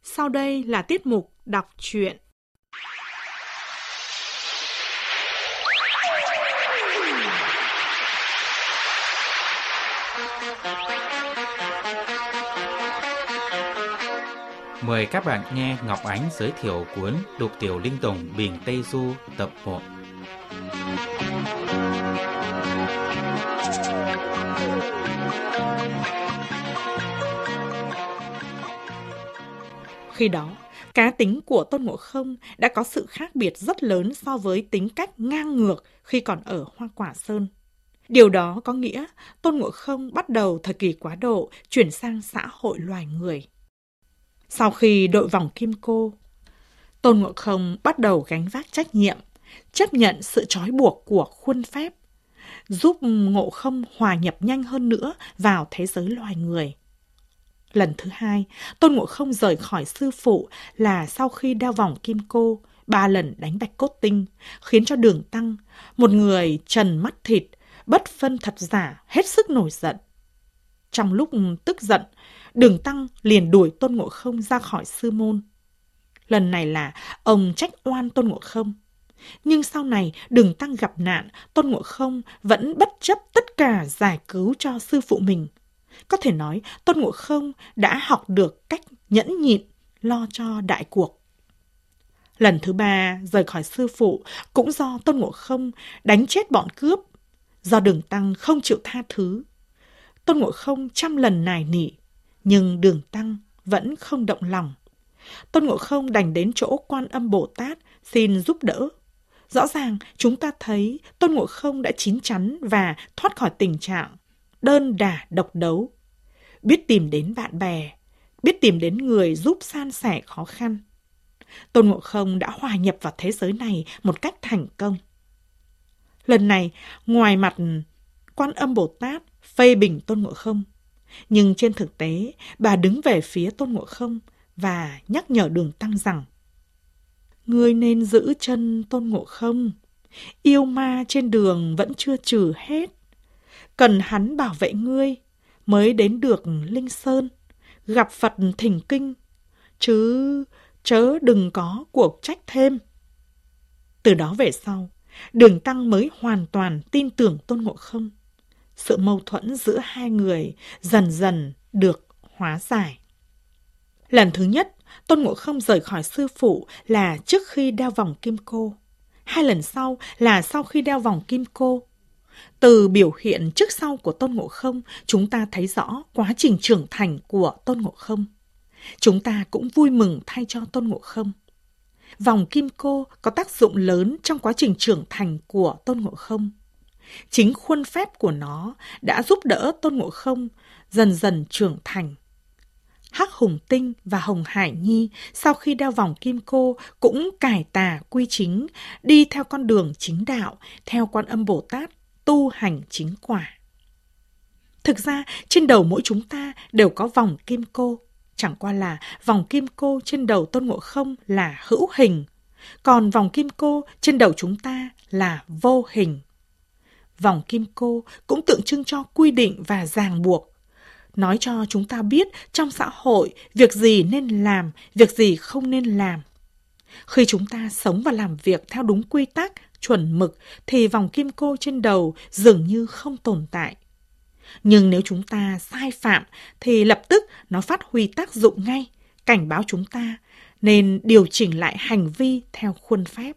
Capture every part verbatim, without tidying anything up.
Sau đây là tiết mục đọc truyện. Mời các bạn nghe Ngọc Ánh giới thiệu cuốn Đục Tiểu Linh Tùng Bình Tây Du tập một. Khi đó, cá tính của Tôn Ngộ Không đã có sự khác biệt rất lớn so với tính cách ngang ngược khi còn ở Hoa Quả Sơn. Điều đó có nghĩa Tôn Ngộ Không bắt đầu thời kỳ quá độ chuyển sang xã hội loài người. Sau khi đội vòng kim cô, Tôn Ngộ Không bắt đầu gánh vác trách nhiệm, chấp nhận sự trói buộc của khuôn phép, giúp Ngộ Không hòa nhập nhanh hơn nữa vào thế giới loài người. Lần thứ hai, Tôn Ngộ Không rời khỏi sư phụ là sau khi đeo vòng kim cô, ba lần đánh bạch cốt tinh, khiến cho Đường Tăng, một người trần mắt thịt, bất phân thật giả, hết sức nổi giận. Trong lúc tức giận, Đường Tăng liền đuổi Tôn Ngộ Không ra khỏi sư môn. Lần này là ông trách oan Tôn Ngộ Không. Nhưng sau này Đường Tăng gặp nạn, Tôn Ngộ Không vẫn bất chấp tất cả giải cứu cho sư phụ mình. Có thể nói Tôn Ngộ Không đã học được cách nhẫn nhịn, lo cho đại cuộc. Lần thứ ba rời khỏi sư phụ cũng do Tôn Ngộ Không đánh chết bọn cướp, do Đường Tăng không chịu tha thứ. Tôn Ngộ Không trăm lần nài nỉ, nhưng Đường Tăng vẫn không động lòng. Tôn Ngộ Không đành đến chỗ Quan Âm Bồ Tát xin giúp đỡ. Rõ ràng chúng ta thấy Tôn Ngộ Không đã chín chắn và thoát khỏi tình trạng đơn đả độc đấu, biết tìm đến bạn bè, biết tìm đến người giúp san sẻ khó khăn. Tôn Ngộ Không đã hòa nhập vào thế giới này một cách thành công. Lần này, ngoài mặt Quan Âm Bồ Tát phê bình Tôn Ngộ Không, nhưng trên thực tế, bà đứng về phía Tôn Ngộ Không và nhắc nhở Đường Tăng rằng: Ngươi nên giữ chân Tôn Ngộ Không, yêu ma trên đường vẫn chưa trừ hết. Cần hắn bảo vệ ngươi mới đến được Linh Sơn, gặp Phật thỉnh kinh, chứ chớ đừng có cuộc trách thêm. Từ đó về sau, Đường Tăng mới hoàn toàn tin tưởng Tôn Ngộ Không. Sự mâu thuẫn giữa hai người dần dần được hóa giải. Lần thứ nhất, Tôn Ngộ Không rời khỏi sư phụ là trước khi đeo vòng kim cô. Hai lần sau là sau khi đeo vòng kim cô. Từ biểu hiện trước sau của Tôn Ngộ Không, chúng ta thấy rõ quá trình trưởng thành của Tôn Ngộ Không. Chúng ta cũng vui mừng thay cho Tôn Ngộ Không. Vòng kim cô có tác dụng lớn trong quá trình trưởng thành của Tôn Ngộ Không. Chính khuôn phép của nó đã giúp đỡ Tôn Ngộ Không dần dần trưởng thành. Hắc Hùng Tinh và Hồng Hải Nhi sau khi đeo vòng kim cô cũng cải tà quy chính, đi theo con đường chính đạo, theo Quan Âm Bồ Tát, tu hành chính quả. Thực ra, trên đầu mỗi chúng ta đều có vòng kim cô, chẳng qua là vòng kim cô trên đầu Tôn Ngộ Không là hữu hình, còn vòng kim cô trên đầu chúng ta là vô hình. Vòng kim cô cũng tượng trưng cho quy định và ràng buộc, nói cho chúng ta biết trong xã hội việc gì nên làm, việc gì không nên làm. Khi chúng ta sống và làm việc theo đúng quy tắc, chuẩn mực thì vòng kim cô trên đầu dường như không tồn tại. Nhưng nếu chúng ta sai phạm thì lập tức nó phát huy tác dụng ngay, cảnh báo chúng ta nên điều chỉnh lại hành vi theo khuôn phép.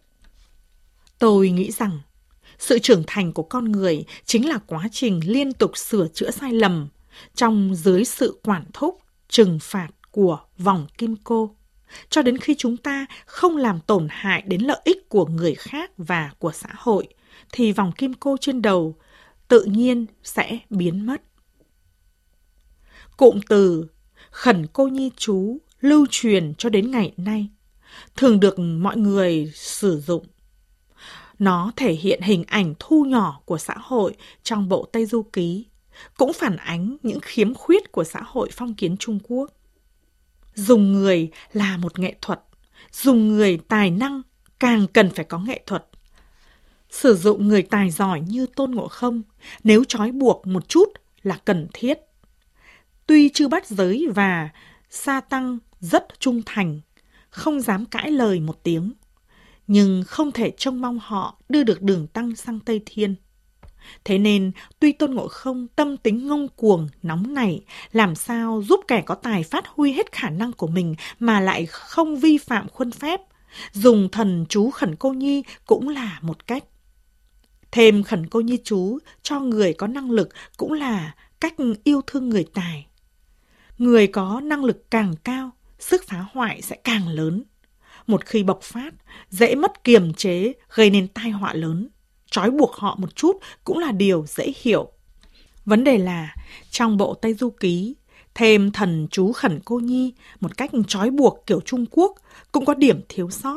Tôi nghĩ rằng sự trưởng thành của con người chính là quá trình liên tục sửa chữa sai lầm trong dưới sự quản thúc, trừng phạt của vòng kim cô, cho đến khi chúng ta không làm tổn hại đến lợi ích của người khác và của xã hội, thì vòng kim cô trên đầu tự nhiên sẽ biến mất. Cụm từ Khẩn Cô Nhi Chú lưu truyền cho đến ngày nay, thường được mọi người sử dụng. Nó thể hiện hình ảnh thu nhỏ của xã hội trong bộ Tây Du Ký, cũng phản ánh những khiếm khuyết của xã hội phong kiến Trung Quốc. Dùng người là một nghệ thuật, dùng người tài năng càng cần phải có nghệ thuật. Sử dụng người tài giỏi như Tôn Ngộ Không, nếu trói buộc một chút là cần thiết. Tuy chưa bắt giới và sa tăng rất trung thành, không dám cãi lời một tiếng, nhưng không thể trông mong họ đưa được Đường Tăng sang Tây Thiên. Thế nên, tuy Tôn Ngộ Không tâm tính ngông cuồng, nóng nảy, làm sao giúp kẻ có tài phát huy hết khả năng của mình mà lại không vi phạm khuôn phép, dùng thần chú Khẩn Cô Nhi cũng là một cách. Thêm Khẩn Cô Nhi chú cho người có năng lực cũng là cách yêu thương người tài. Người có năng lực càng cao, sức phá hoại sẽ càng lớn. Một khi bộc phát, dễ mất kiềm chế, gây nên tai họa lớn. Trói buộc họ một chút cũng là điều dễ hiểu. Vấn đề là, trong bộ Tây Du Ký, thêm thần chú Khẩn Cô Nhi một cách trói buộc kiểu Trung Quốc cũng có điểm thiếu sót.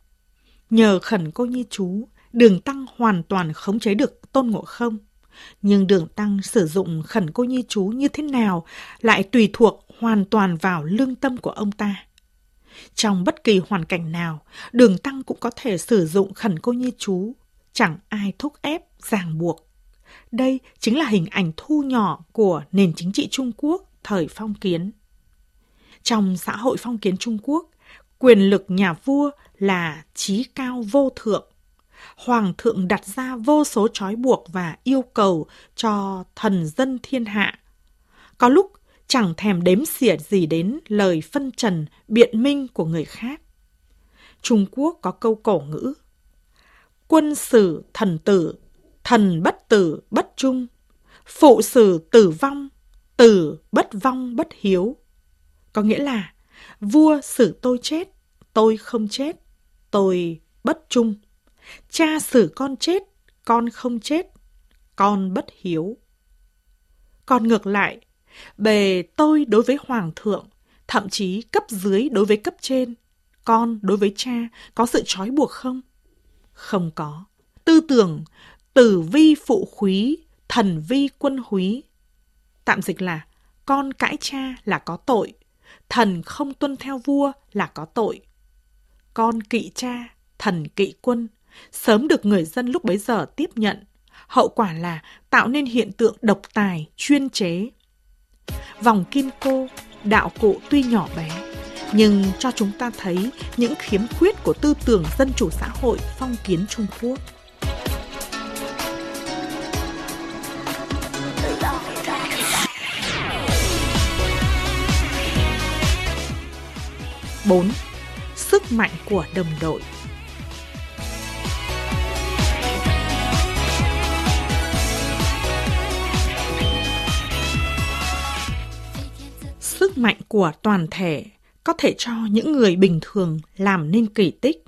Nhờ Khẩn Cô Nhi chú, Đường Tăng hoàn toàn khống chế được Tôn Ngộ Không. Nhưng Đường Tăng sử dụng Khẩn Cô Nhi chú như thế nào lại tùy thuộc hoàn toàn vào lương tâm của ông ta. Trong bất kỳ hoàn cảnh nào, Đường Tăng cũng có thể sử dụng Khẩn Cô Nhi chú, chẳng ai thúc ép, ràng buộc. Đây chính là hình ảnh thu nhỏ của nền chính trị Trung Quốc thời phong kiến. Trong xã hội phong kiến Trung Quốc, quyền lực nhà vua là chí cao vô thượng. Hoàng thượng đặt ra vô số trói buộc và yêu cầu cho thần dân thiên hạ. Có lúc chẳng thèm đếm xỉa gì đến lời phân trần, biện minh của người khác. Trung Quốc có câu cổ ngữ: quân sử thần tử, thần bất tử bất trung, phụ sử tử vong, tử bất vong bất hiếu. Có nghĩa là vua xử tôi chết, tôi không chết, tôi bất trung. Cha xử con chết, con không chết, con bất hiếu. Còn ngược lại, bề tôi đối với hoàng thượng, thậm chí cấp dưới đối với cấp trên, con đối với cha, có sự trói buộc không? Không có. Tư tưởng tử vi phụ khúy, thần vi quân húy. Tạm dịch là con cãi cha là có tội, thần không tuân theo vua là có tội. Con kỵ cha, thần kỵ quân, sớm được người dân lúc bấy giờ tiếp nhận. Hậu quả là tạo nên hiện tượng độc tài, chuyên chế. Vòng kim cô, đạo cụ tuy nhỏ bé, nhưng cho chúng ta thấy những khiếm khuyết của tư tưởng dân chủ xã hội phong kiến Trung Quốc. bốn. Sức mạnh của đồng đội. Sức mạnh của toàn thể có thể cho những người bình thường làm nên kỳ tích.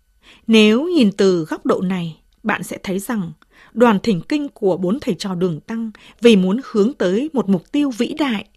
Nếu nhìn từ góc độ này, bạn sẽ thấy rằng đoàn thỉnh kinh của bốn thầy trò Đường Tăng vì muốn hướng tới một mục tiêu vĩ đại.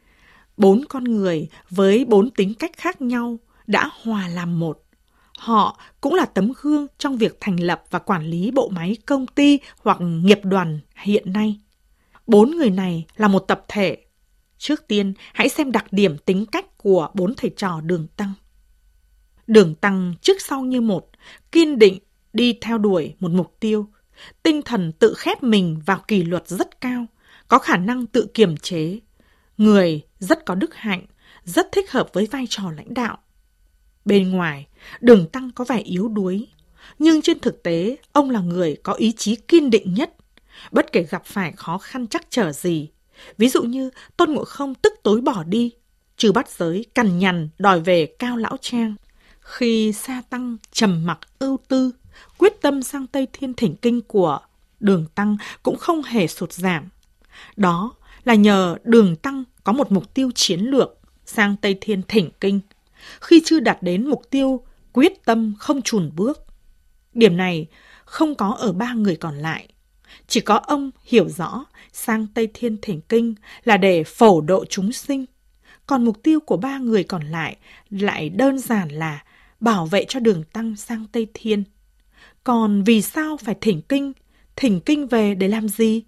Bốn con người với bốn tính cách khác nhau đã hòa làm một. Họ cũng là tấm gương trong việc thành lập và quản lý bộ máy công ty hoặc nghiệp đoàn hiện nay. Bốn người này là một tập thể. Trước tiên, hãy xem đặc điểm tính cách của bốn thầy trò Đường Tăng. Đường Tăng trước sau như một, kiên định đi theo đuổi một mục tiêu, tinh thần tự khép mình vào kỷ luật rất cao, có khả năng tự kiềm chế. Người rất có đức hạnh, rất thích hợp với vai trò lãnh đạo. Bên ngoài, Đường Tăng có vẻ yếu đuối, nhưng trên thực tế, ông là người có ý chí kiên định nhất. Bất kể gặp phải khó khăn trắc trở gì, ví dụ như Tôn Ngộ Không tức tối bỏ đi, Trừ Bát Giới cằn nhằn đòi về Cao Lão Trang. Khi Sa Tăng trầm mặc ưu tư, quyết tâm sang Tây Thiên thỉnh kinh của Đường Tăng cũng không hề sụt giảm. Đó là nhờ Đường Tăng có một mục tiêu chiến lược sang Tây Thiên thỉnh kinh. Khi chưa đạt đến mục tiêu, quyết tâm không chùn bước. Điểm này không có ở ba người còn lại. Chỉ có ông hiểu rõ sang Tây Thiên thỉnh kinh là để phổ độ chúng sinh. Còn mục tiêu của ba người còn lại lại đơn giản là bảo vệ cho Đường Tăng sang Tây Thiên. Còn vì sao phải thỉnh kinh? Thỉnh kinh về để làm gì?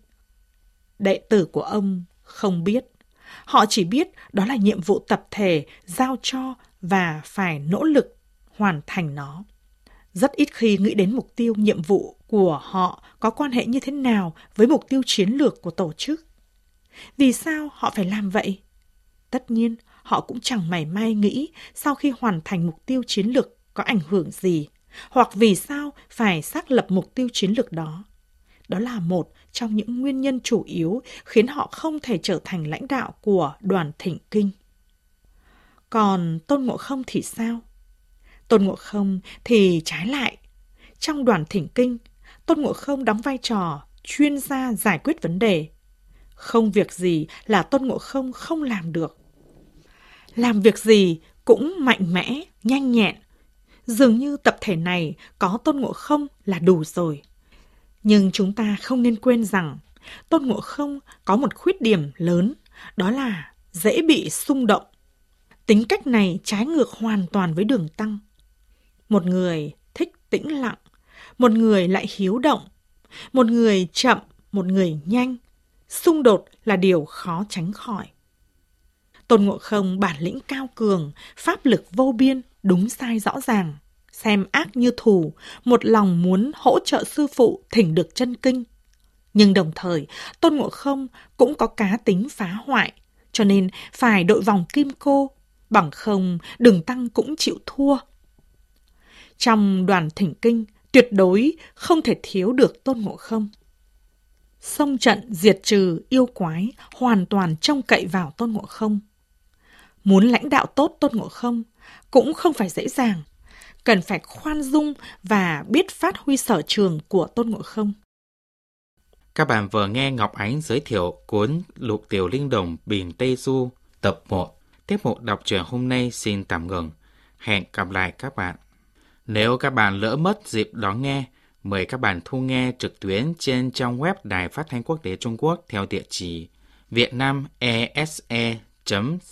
Đệ tử của ông không biết. Họ chỉ biết đó là nhiệm vụ tập thể giao cho và phải nỗ lực hoàn thành nó. Rất ít khi nghĩ đến mục tiêu nhiệm vụ của họ có quan hệ như thế nào với mục tiêu chiến lược của tổ chức. Vì sao họ phải làm vậy? Tất nhiên, họ cũng chẳng mảy may nghĩ sau khi hoàn thành mục tiêu chiến lược có ảnh hưởng gì, hoặc vì sao phải xác lập mục tiêu chiến lược đó. Đó là một trong những nguyên nhân chủ yếu khiến họ không thể trở thành lãnh đạo của Đoàn Thỉnh Kinh. Còn Tôn Ngộ Không thì sao? Tôn Ngộ Không thì trái lại. Trong Đoàn Thỉnh Kinh, Tôn Ngộ Không đóng vai trò chuyên gia giải quyết vấn đề. Không việc gì là Tôn Ngộ Không không làm được. Làm việc gì cũng mạnh mẽ, nhanh nhẹn. Dường như tập thể này có Tôn Ngộ Không là đủ rồi. Nhưng chúng ta không nên quên rằng Tôn Ngộ Không có một khuyết điểm lớn, đó là dễ bị xung động. Tính cách này trái ngược hoàn toàn với Đường Tăng. Một người thích tĩnh lặng, một người lại hiếu động, một người chậm, một người nhanh. Xung đột là điều khó tránh khỏi. Tôn Ngộ Không bản lĩnh cao cường, pháp lực vô biên, đúng sai rõ ràng, xem ác như thù, một lòng muốn hỗ trợ sư phụ thỉnh được chân kinh. Nhưng đồng thời, Tôn Ngộ Không cũng có cá tính phá hoại, cho nên phải đội vòng kim cô, bằng không Đường Tăng cũng chịu thua. Trong Đoàn Thỉnh Kinh, tuyệt đối không thể thiếu được Tôn Ngộ Không. Xông trận diệt trừ yêu quái hoàn toàn trông cậy vào Tôn Ngộ Không. Muốn lãnh đạo tốt Tôn Ngộ Không cũng không phải dễ dàng, cần phải khoan dung và biết phát huy sở trường của Tôn Ngộ Không. Các bạn vừa nghe Ngọc Ánh giới thiệu cuốn Lục Tiểu Linh Đồng Bình Tây Du tập một. Tiết mục đọc truyện hôm nay xin tạm ngừng. Hẹn gặp lại các bạn. Nếu các bạn lỡ mất dịp đón nghe, mời các bạn thu nghe trực tuyến trên trang web Đài Phát thanh Quốc tế Trung Quốc theo địa chỉ vietnamese chấm